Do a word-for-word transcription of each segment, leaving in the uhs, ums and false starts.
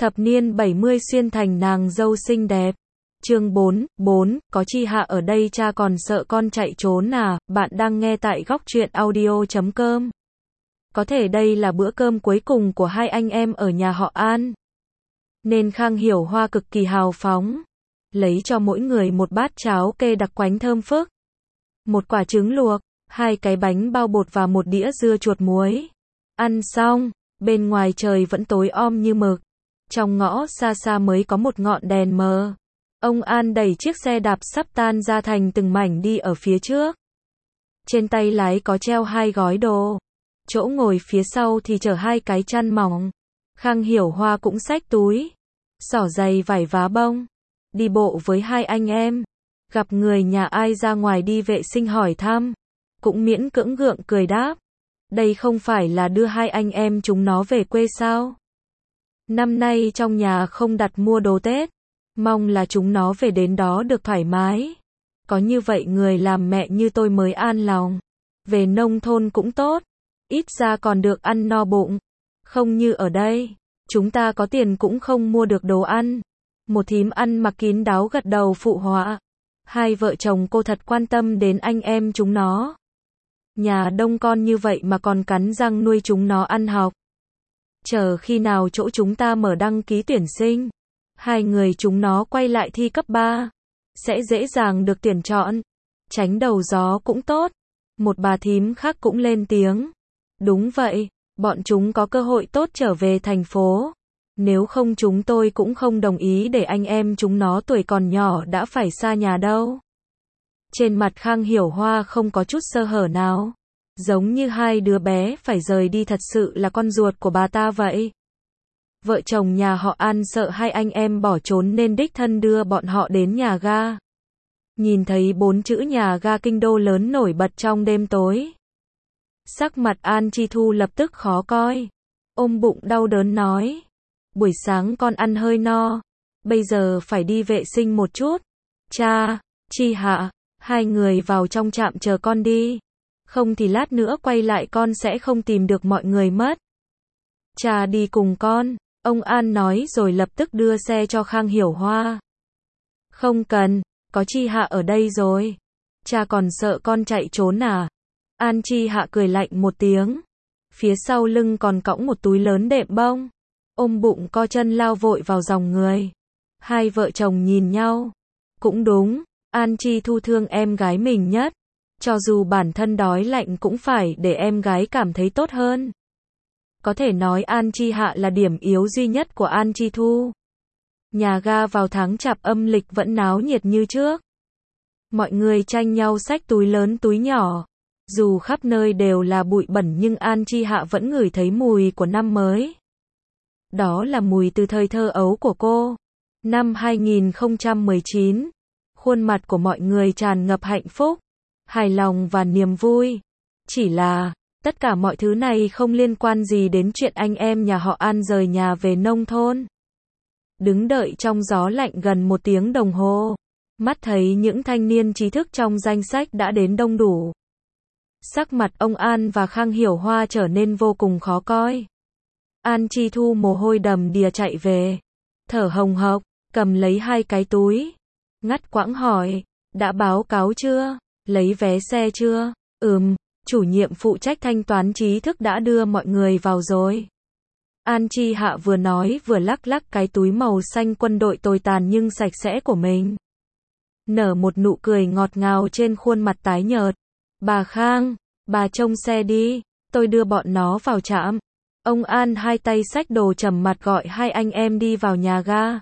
Thập niên bảy mươi xuyên thành nàng dâu xinh đẹp. Chương bốn, bốn, có Chi Hạ ở đây cha còn sợ con chạy trốn à, bạn đang nghe tại góc truyện audio chấm com. Có thể đây là bữa cơm cuối cùng của hai anh em ở nhà họ An. Nên Khang Hiểu Hoa cực kỳ hào phóng. Lấy cho mỗi người một bát cháo kê đặc quánh thơm phức. Một quả trứng luộc, hai cái bánh bao bột và một đĩa dưa chuột muối. Ăn xong, bên ngoài trời vẫn tối om như mực. Trong ngõ xa xa mới có một ngọn đèn mờ. Ông An đẩy chiếc xe đạp sắp tan ra thành từng mảnh đi ở phía trước. Trên tay lái có treo hai gói đồ. Chỗ ngồi phía sau thì chở hai cái chăn mỏng. Khang Hiểu Hoa cũng xách túi, xỏ giày vải vá bông. Đi bộ với hai anh em. Gặp người nhà ai ra ngoài đi vệ sinh hỏi thăm. Cũng miễn cưỡng gượng cười đáp. Đây không phải là đưa hai anh em chúng nó về quê sao? Năm nay trong nhà không đặt mua đồ Tết. Mong là chúng nó về đến đó được thoải mái. Có như vậy người làm mẹ như tôi mới an lòng. Về nông thôn cũng tốt. Ít ra còn được ăn no bụng. Không như ở đây. Chúng ta có tiền cũng không mua được đồ ăn. Một thím ăn mặc kín đáo gật đầu phụ họa. Hai vợ chồng cô thật quan tâm đến anh em chúng nó. Nhà đông con như vậy mà còn cắn răng nuôi chúng nó ăn học. Chờ khi nào chỗ chúng ta mở đăng ký tuyển sinh. Hai người chúng nó quay lại thi cấp ba. Sẽ dễ dàng được tuyển chọn. Tránh đầu gió cũng tốt. Một bà thím khác cũng lên tiếng. Đúng vậy, bọn chúng có cơ hội tốt trở về thành phố. Nếu không chúng tôi cũng không đồng ý để anh em chúng nó tuổi còn nhỏ đã phải xa nhà đâu. Trên mặt Khang Hiểu Hoa không có chút sơ hở nào. Giống như hai đứa bé phải rời đi thật sự là con ruột của bà ta vậy. Vợ chồng nhà họ An sợ hai anh em bỏ trốn nên đích thân đưa bọn họ đến nhà ga. Nhìn thấy bốn chữ nhà ga kinh đô lớn nổi bật trong đêm tối. Sắc mặt An Chi Thu lập tức khó coi. Ôm bụng đau đớn nói. Buổi sáng con ăn hơi no. Bây giờ phải đi vệ sinh một chút. Cha, Chi Hạ, hai người vào trong trạm chờ con đi. Không thì lát nữa quay lại con sẽ không tìm được mọi người mất. Cha đi cùng con. Ông An nói rồi lập tức đưa xe cho Khang Hiểu Hoa. Không cần, có Chi Hạ ở đây rồi. Cha còn sợ con chạy trốn à? An Chi Hạ cười lạnh một tiếng. Phía sau lưng còn cõng một túi lớn đệm bông. Ôm bụng co chân lao vội vào dòng người. Hai vợ chồng nhìn nhau. Cũng đúng, An Chi Thu thương em gái mình nhất. Cho dù bản thân đói lạnh cũng phải để em gái cảm thấy tốt hơn. Có thể nói An Chi Hạ là điểm yếu duy nhất của An Chi Thu. Nhà ga vào tháng chạp âm lịch vẫn náo nhiệt như trước. Mọi người tranh nhau xách túi lớn túi nhỏ. Dù khắp nơi đều là bụi bẩn nhưng An Chi Hạ vẫn ngửi thấy mùi của năm mới. Đó là mùi từ thời thơ ấu của cô. Năm hai nghìn không trăm mười chín. Khuôn mặt của mọi người tràn ngập hạnh phúc, hài lòng và niềm vui. Chỉ là, tất cả mọi thứ này không liên quan gì đến chuyện anh em nhà họ An rời nhà về nông thôn. Đứng đợi trong gió lạnh gần một tiếng đồng hồ. Mắt thấy những thanh niên trí thức trong danh sách đã đến đông đủ. Sắc mặt ông An và Khang Hiểu Hoa trở nên vô cùng khó coi. An Chi Thu mồ hôi đầm đìa chạy về. Thở hồng hộc, cầm lấy hai cái túi. Ngắt quãng hỏi, đã báo cáo chưa? Lấy vé xe chưa? Ừm, chủ nhiệm phụ trách thanh toán trí thức đã đưa mọi người vào rồi. An Chi Hạ vừa nói vừa lắc lắc cái túi màu xanh quân đội tồi tàn nhưng sạch sẽ của mình. Nở một nụ cười ngọt ngào trên khuôn mặt tái nhợt. Bà Khang, bà trông xe đi, tôi đưa bọn nó vào trạm. Ông An hai tay xách đồ trầm mặt gọi hai anh em đi vào nhà ga.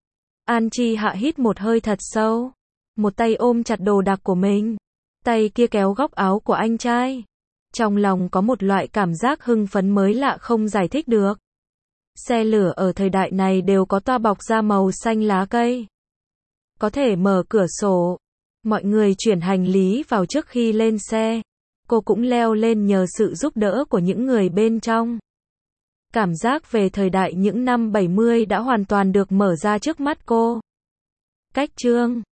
An Chi Hạ hít một hơi thật sâu. Một tay ôm chặt đồ đạc của mình. Tay kia kéo góc áo của anh trai. Trong lòng có một loại cảm giác hưng phấn mới lạ không giải thích được. Xe lửa ở thời đại này đều có toa bọc da màu xanh lá cây. Có thể mở cửa sổ. Mọi người chuyển hành lý vào trước khi lên xe. Cô cũng leo lên nhờ sự giúp đỡ của những người bên trong. Cảm giác về thời đại những năm bảy mươi đã hoàn toàn được mở ra trước mắt cô. Cách chương